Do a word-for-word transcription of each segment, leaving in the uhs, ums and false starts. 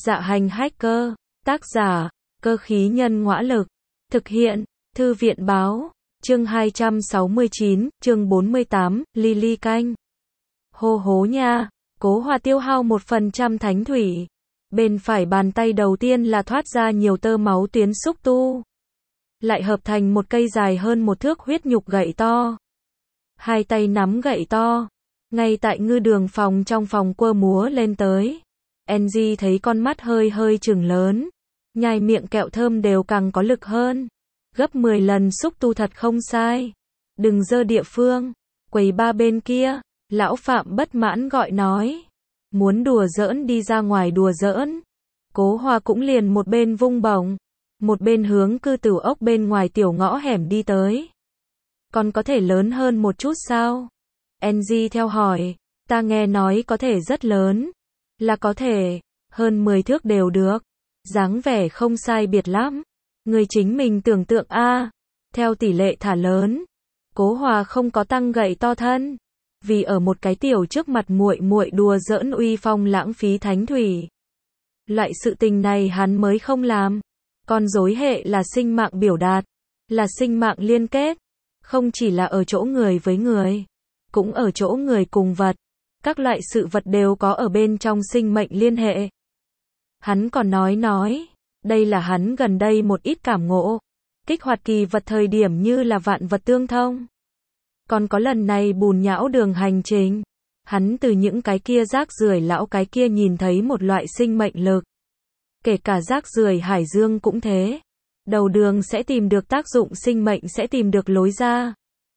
Dạ hành hacker, tác giả, cơ khí nhân ngõa lực, thực hiện, thư viện báo, chương hai trăm sáu mươi chín, chương bốn mươi tám, Lily canh. Hô hố nha, Cố Hòa tiêu hao một phần trăm thánh thủy. Bên phải bàn tay đầu tiên là thoát ra nhiều tơ máu tuyến xúc tu. Lại hợp thành một cây dài hơn một thước huyết nhục gậy to. Hai tay nắm gậy to. Ngay tại ngư đường phòng trong phòng quơ múa lên tới. Angie thấy con mắt hơi hơi trừng lớn. Nhai miệng kẹo thơm đều càng có lực hơn. Gấp mười lần xúc tu thật không sai. Đừng dơ địa phương. Quầy ba bên kia, lão Phạm bất mãn gọi nói. Muốn đùa giỡn đi ra ngoài đùa giỡn. Cố Hòa cũng liền một bên vung bổng. Một bên hướng cư tử ốc bên ngoài tiểu ngõ hẻm đi tới. Còn có thể lớn hơn một chút sao? Angie theo hỏi. Ta nghe nói có thể rất lớn. Là có thể, hơn mười thước đều được. Dáng vẻ không sai biệt lắm. Người chính mình tưởng tượng a, theo tỷ lệ thả lớn. Cố Hòa không có tăng gậy to thân, vì ở một cái tiểu trước mặt muội muội đùa giỡn uy phong lãng phí thánh thủy. Loại sự tình này hắn mới không làm. Con rối hệ là sinh mạng biểu đạt, là sinh mạng liên kết, không chỉ là ở chỗ người với người, cũng ở chỗ người cùng vật. Các loại sự vật đều có ở bên trong sinh mệnh liên hệ. Hắn còn nói nói, đây là hắn gần đây một ít cảm ngộ, kích hoạt kỳ vật thời điểm như là vạn vật tương thông. Còn có lần này bùn nhão đường hành trình, hắn từ những cái kia rác rưởi lão cái kia nhìn thấy một loại sinh mệnh lực. Kể cả rác rưởi hải dương cũng thế. Đầu đường sẽ tìm được tác dụng, sinh mệnh sẽ tìm được lối ra.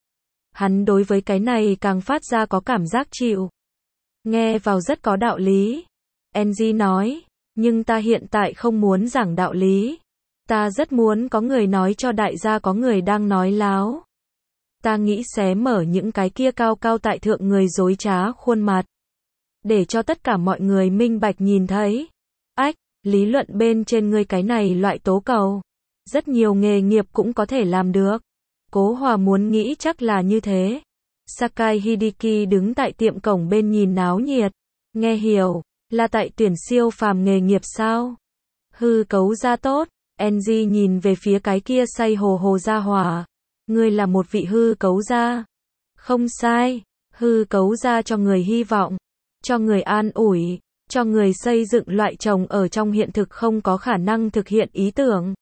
Hắn đối với cái này càng phát ra có cảm giác chịu. Nghe vào rất có đạo lý. Angie nói, nhưng ta hiện tại không muốn giảng đạo lý. Ta rất muốn có người nói cho đại gia có người đang nói láo. Ta nghĩ xé mở những cái kia cao cao tại thượng người dối trá khuôn mặt. Để cho tất cả mọi người minh bạch nhìn thấy. Ách, lý luận bên trên ngươi cái này loại tố cầu. Rất nhiều nghề nghiệp cũng có thể làm được. Cố Hòa muốn nghĩ chắc là như thế. Sakai Hideki đứng tại tiệm cổng bên nhìn náo nhiệt. Nghe hiểu, là tại tuyển siêu phàm nghề nghiệp sao? Hư cấu ra tốt. Angie nhìn về phía cái kia say hồ hồ ra hỏa. Ngươi là một vị hư cấu gia. Không sai, hư cấu gia cho người hy vọng, cho người an ủi, cho người xây dựng loại trồng ở trong hiện thực không có khả năng thực hiện ý tưởng.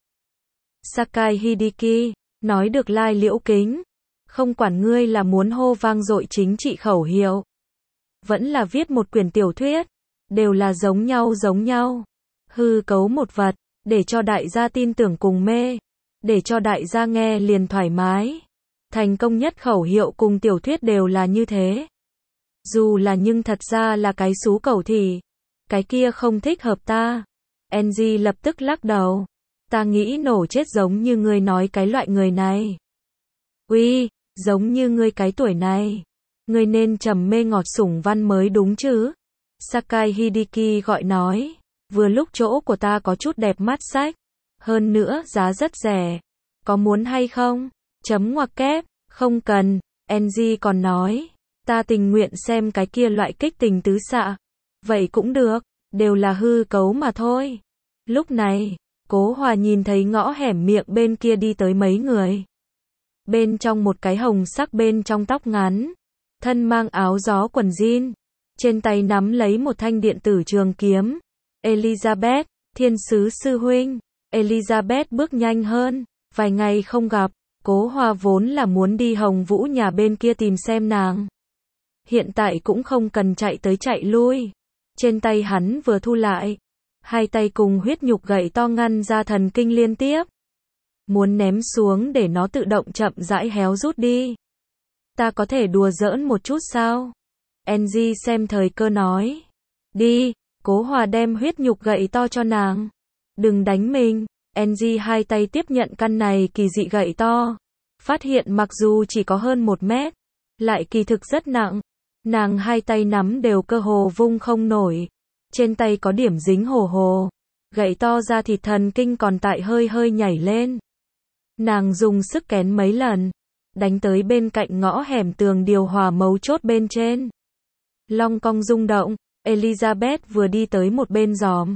Sakai Hideki, nói được lai liễu kính. Không quản ngươi là muốn hô vang dội chính trị khẩu hiệu, vẫn là viết một quyển tiểu thuyết, đều là giống nhau giống nhau. Hư cấu một vật, để cho đại gia tin tưởng cùng mê, để cho đại gia nghe liền thoải mái. Thành công nhất khẩu hiệu cùng tiểu thuyết đều là như thế. Dù là nhưng thật ra là cái xú cẩu thì, cái kia không thích hợp ta. Angie lập tức lắc đầu. Ta nghĩ nổ chết giống như ngươi nói cái loại người này. Uy, giống như ngươi cái tuổi này. Ngươi nên trầm mê ngọt sủng văn mới đúng chứ. Sakai Hideki gọi nói. Vừa lúc chỗ của ta có chút đẹp mắt sách. Hơn nữa giá rất rẻ. Có muốn hay không? Chấm ngoặc kép. Không cần. Angie còn nói. Ta tình nguyện xem cái kia loại kích tình tứ xạ. Vậy cũng được. Đều là hư cấu mà thôi. Lúc này, Cố Hòa nhìn thấy ngõ hẻm miệng bên kia đi tới mấy người. Bên trong một cái hồng sắc bên trong tóc ngắn. Thân mang áo gió quần jean. Trên tay nắm lấy một thanh điện tử trường kiếm. Elizabeth, thiên sứ sư huynh. Elizabeth bước nhanh hơn. Vài ngày không gặp. Cố Hòa vốn là muốn đi Hồng Vũ nhà bên kia tìm xem nàng. Hiện tại cũng không cần chạy tới chạy lui. Trên tay hắn vừa thu lại. Hai tay cùng huyết nhục gậy to ngăn ra thần kinh liên tiếp. Muốn ném xuống để nó tự động chậm rãi héo rút đi. Ta có thể đùa giỡn một chút sao? Angie xem thời cơ nói. Đi, Cố Hòa đem huyết nhục gậy to cho nàng. Đừng đánh mình. Angie hai tay tiếp nhận căn này kỳ dị gậy to. Phát hiện mặc dù chỉ có hơn một mét, lại kỳ thực rất nặng. Nàng hai tay nắm đều cơ hồ vung không nổi. Trên tay có điểm dính hồ hồ. Gậy to ra thịt thần kinh còn tại hơi hơi nhảy lên. Nàng dùng sức kén mấy lần. Đánh tới bên cạnh ngõ hẻm tường điều hòa mấu chốt bên trên. Long cong rung động. Elizabeth vừa đi tới một bên giòm.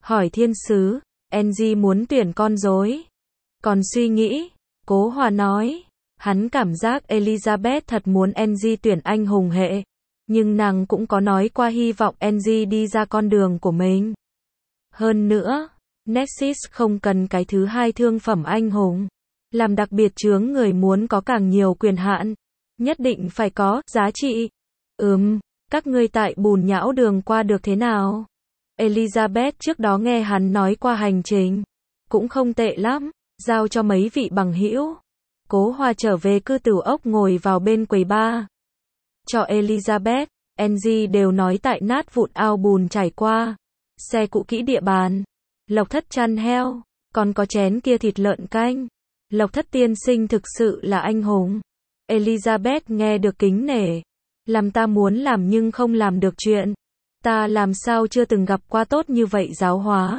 Hỏi thiên sứ, Angie muốn tuyển con rối. Còn suy nghĩ, Cố Hòa nói, hắn cảm giác Elizabeth thật muốn Angie tuyển anh hùng hệ. Nhưng nàng cũng có nói qua hy vọng Angie đi ra con đường của mình. Hơn nữa, Nexus không cần cái thứ hai thương phẩm anh hùng. Làm đặc biệt chướng người muốn có càng nhiều quyền hạn. Nhất định phải có giá trị. Ừm, các ngươi tại bùn nhão đường qua được thế nào? Elizabeth trước đó nghe hắn nói qua hành trình. Cũng không tệ lắm, giao cho mấy vị bằng hữu. Cố Hòa trở về cư tử ốc ngồi vào bên quầy bar. Cho Elizabeth, Angie đều nói tại nát vụn ao bùn trải qua. Xe cũ kỹ địa bàn. Lộc Thất chăn heo. Còn có chén kia thịt lợn canh. Lộc Thất tiên sinh thực sự là anh hùng. Elizabeth nghe được kính nể. Làm ta muốn làm nhưng không làm được chuyện. Ta làm sao chưa từng gặp qua tốt như vậy giáo hóa.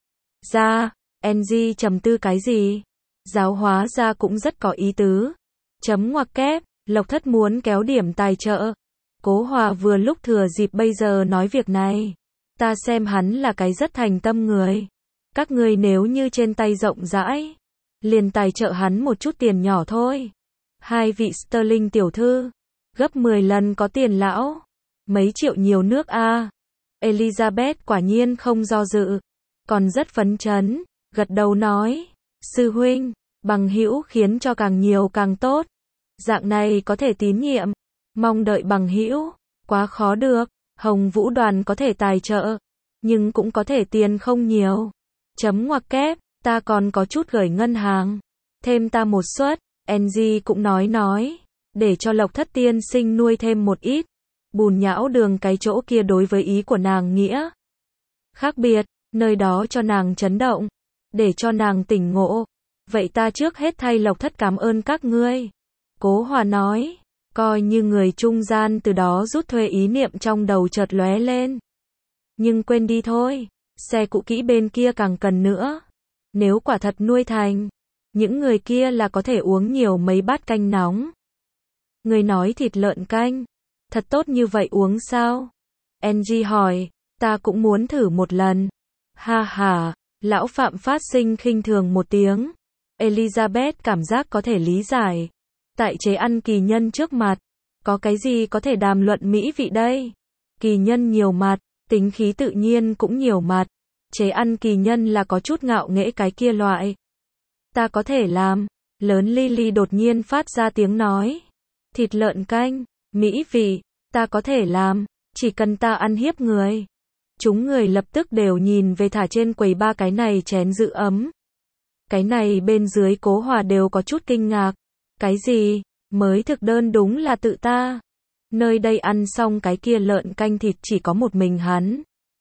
Ra, Angie trầm tư cái gì? Giáo hóa ra cũng rất có ý tứ. Chấm ngoặc kép, Lộc Thất muốn kéo điểm tài trợ. Cố Hòa vừa lúc thừa dịp bây giờ nói việc này. Ta xem hắn là cái rất thành tâm người. Các ngươi nếu như trên tay rộng rãi, liền tài trợ hắn một chút tiền nhỏ thôi. Hai vị Sterling tiểu thư, gấp mười lần có tiền lão. Mấy triệu nhiều nước a. À. Elizabeth quả nhiên không do dự, còn rất phấn chấn, gật đầu nói, sư huynh, bằng hữu khiến cho càng nhiều càng tốt. Dạng này có thể tín nhiệm, mong đợi bằng hữu, quá khó được. Hồng Vũ đoàn có thể tài trợ, nhưng cũng có thể tiền không nhiều. Chấm ngoặc kép, ta còn có chút gửi ngân hàng, thêm ta một suất. Angie cũng nói nói, để cho Lộc Thất tiên sinh nuôi thêm một ít. Bùn nhão đường cái chỗ kia đối với ý của nàng nghĩa khác biệt, nơi đó cho nàng chấn động, để cho nàng tỉnh ngộ. Vậy ta trước hết thay Lộc Thất cảm ơn các ngươi. Cố Hòa nói, coi như người trung gian từ đó rút thuê ý niệm trong đầu chợt lóe lên. Nhưng quên đi thôi, xe cũ kỹ bên kia càng cần nữa. Nếu quả thật nuôi thành, những người kia là có thể uống nhiều mấy bát canh nóng. Người nói thịt lợn canh, thật tốt như vậy uống sao? Angie hỏi, ta cũng muốn thử một lần. Ha ha, lão Phạm phát sinh khinh thường một tiếng. Elizabeth cảm giác có thể lý giải. Tại chế ăn kỳ nhân trước mặt, có cái gì có thể đàm luận mỹ vị đây? Kỳ nhân nhiều mặt, tính khí tự nhiên cũng nhiều mặt. Chế ăn kỳ nhân là có chút ngạo nghễ cái kia loại. Ta có thể làm. Lớn Lily đột nhiên phát ra tiếng nói. Thịt lợn canh, mỹ vị, ta có thể làm, chỉ cần ta ăn hiếp người. Chúng người lập tức đều nhìn về thả trên quầy ba cái này chén giữ ấm. Cái này bên dưới Cố Hòa đều có chút kinh ngạc. Cái gì? Mới thực đơn đúng là tự ta. Nơi đây ăn xong cái kia lợn canh thịt chỉ có một mình hắn.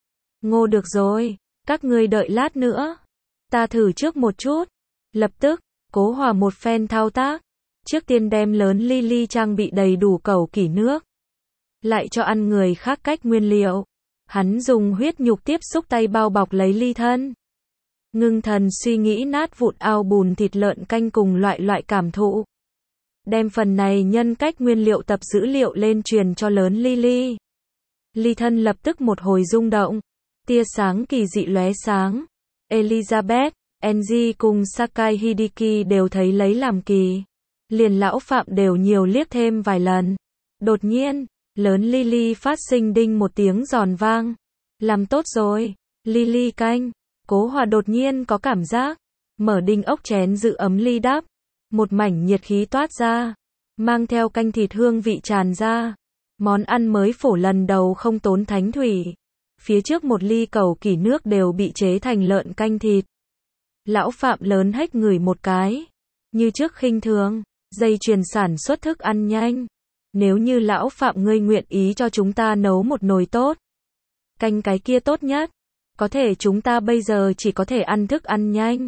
Ngô được rồi, các ngươi đợi lát nữa. Ta thử trước một chút. Lập tức, Cố Hòa một phen thao tác. Trước tiên đem lớn Lily trang bị đầy đủ cầu kỷ nước. Lại cho ăn người khác cách nguyên liệu. Hắn dùng huyết nhục tiếp xúc tay bao bọc lấy ly thân. Ngưng thần suy nghĩ nát vụn ao bùn thịt lợn canh cùng loại loại cảm thụ. Đem phần này nhân cách nguyên liệu tập dữ liệu lên truyền cho lớn Lily. Ly thân lập tức một hồi rung động. Tia sáng kỳ dị lóe sáng. Elizabeth, Angie cùng Sakai Hideki đều thấy lấy làm kỳ. Liền lão Phạm đều nhiều liếc thêm vài lần. Đột nhiên, lớn Lily phát sinh đinh một tiếng giòn vang. Làm tốt rồi, Lily canh. Cố Hòa đột nhiên có cảm giác. Mở đinh ốc chén giữ ấm ly đắp. Một mảnh nhiệt khí toát ra. Mang theo canh thịt hương vị tràn ra. Món ăn mới phổ lần đầu không tốn thánh thủy. Phía trước một ly cầu kỷ nước đều bị chế thành lợn canh thịt. Lão Phạm lớn hách ngửi một cái. Như trước khinh thường. Dây chuyền sản xuất thức ăn nhanh. Nếu như lão Phạm ngươi nguyện ý cho chúng ta nấu một nồi tốt. Canh cái kia tốt nhất. Có thể chúng ta bây giờ chỉ có thể ăn thức ăn nhanh.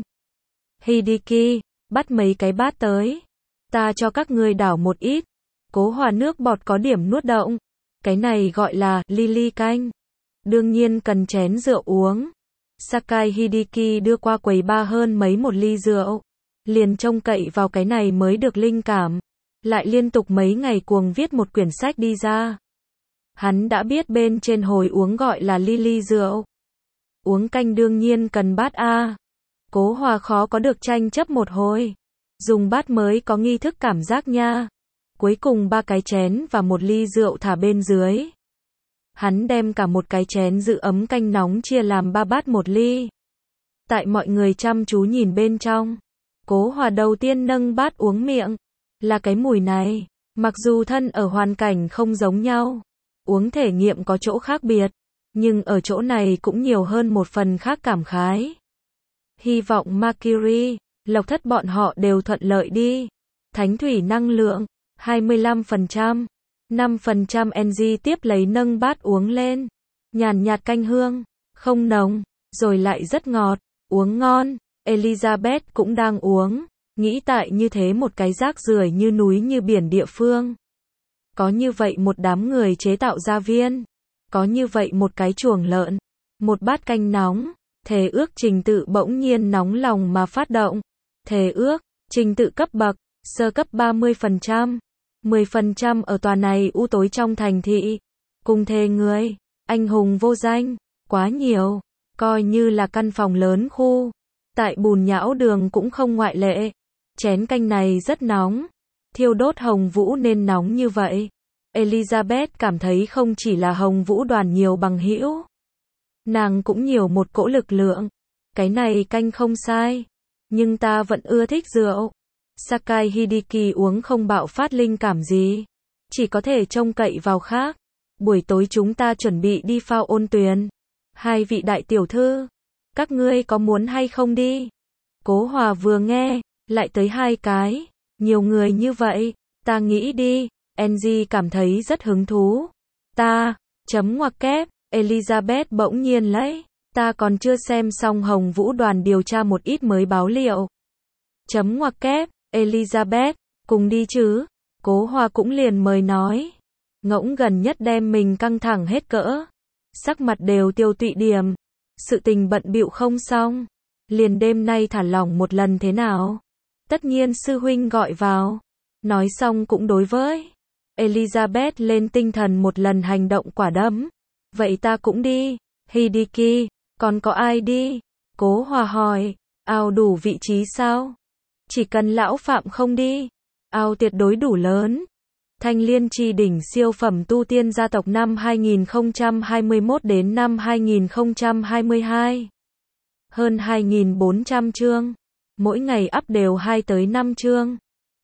Hideki, bắt mấy cái bát tới. Ta cho các ngươi đảo một ít. Cố Hòa nước bọt có điểm nuốt động. Cái này gọi là Lily canh. Đương nhiên cần chén rượu uống. Sakai Hideki đưa qua quầy ba hơn mấy một ly rượu. Liền trông cậy vào cái này mới được linh cảm. Lại liên tục mấy ngày cuồng viết một quyển sách đi ra. Hắn đã biết bên trên hồi uống gọi là Lily rượu. Uống canh đương nhiên cần bát a. Cố Hòa khó có được tranh chấp một hồi. Dùng bát mới có nghi thức cảm giác nha. Cuối cùng ba cái chén và một ly rượu thả bên dưới. Hắn đem cả một cái chén giữ ấm canh nóng chia làm ba bát một ly. Tại mọi người chăm chú nhìn bên trong, Cố Hòa đầu tiên nâng bát uống miệng. Là cái mùi này. Mặc dù thân ở hoàn cảnh không giống nhau, uống thể nghiệm có chỗ khác biệt, nhưng ở chỗ này cũng nhiều hơn một phần khác cảm khái. Hy vọng Mercury, Lộc Thất bọn họ đều thuận lợi đi. Thánh thủy năng lượng, hai mươi lăm phần trăm. năm phần trăm Enzy tiếp lấy nâng bát uống lên. Nhàn nhạt canh hương, không nồng, rồi lại rất ngọt, uống ngon. Elizabeth cũng đang uống, nghĩ tại như thế một cái rác rưởi như núi như biển địa phương. Có như vậy một đám người chế tạo gia viên. Có như vậy một cái chuồng lợn. Một bát canh nóng. Thề ước trình tự bỗng nhiên nóng lòng mà phát động. Thề ước, trình tự cấp bậc, sơ cấp ba mươi phần trăm. mười phần trăm ở tòa này u tối trong thành thị. Cùng thề người, anh hùng vô danh, quá nhiều. Coi như là căn phòng lớn khu. Tại Bùn Nhão Đường cũng không ngoại lệ. Chén canh này rất nóng. Thiêu đốt Hồng Vũ nên nóng như vậy. Elizabeth cảm thấy không chỉ là Hồng Vũ đoàn nhiều bằng hữu. Nàng cũng nhiều một cỗ lực lượng. Cái này canh không sai. Nhưng ta vẫn ưa thích rượu. Sakai Hideki uống không bạo phát linh cảm gì. Chỉ có thể trông cậy vào khác. Buổi tối chúng ta chuẩn bị đi phao ôn tuyền. Hai vị đại tiểu thư. Các ngươi có muốn hay không đi? Cố Hòa vừa nghe, lại tới hai cái. Nhiều người như vậy, ta nghĩ đi. Enzy cảm thấy rất hứng thú. Ta, chấm ngoặc kép, Elizabeth bỗng nhiên lấy. Ta còn chưa xem xong Hồng Vũ đoàn điều tra một ít mới báo liệu. Chấm ngoặc kép, Elizabeth, cùng đi chứ. Cố Hòa cũng liền mời nói. Ngỗng gần nhất đem mình căng thẳng hết cỡ. Sắc mặt đều tiêu tụy điểm. Sự tình bận bịu không xong. Liền đêm nay thả lỏng một lần thế nào? Tất nhiên sư huynh gọi vào. Nói xong cũng đối với Elizabeth lên tinh thần một lần hành động quả đấm. Vậy ta cũng đi. Hideki, còn có ai đi? Cố Hòa hỏi. Ao đủ vị trí sao? Chỉ cần lão Phạm không đi. Ao tuyệt đối đủ lớn. Thanh Liên Chi đỉnh siêu phẩm tu tiên gia tộc năm hai nghìn không trăm hai mươi mốt đến năm hai nghìn không trăm hai mươi hai. Hơn hai nghìn bốn trăm chương. Mỗi ngày up đều hai tới năm chương.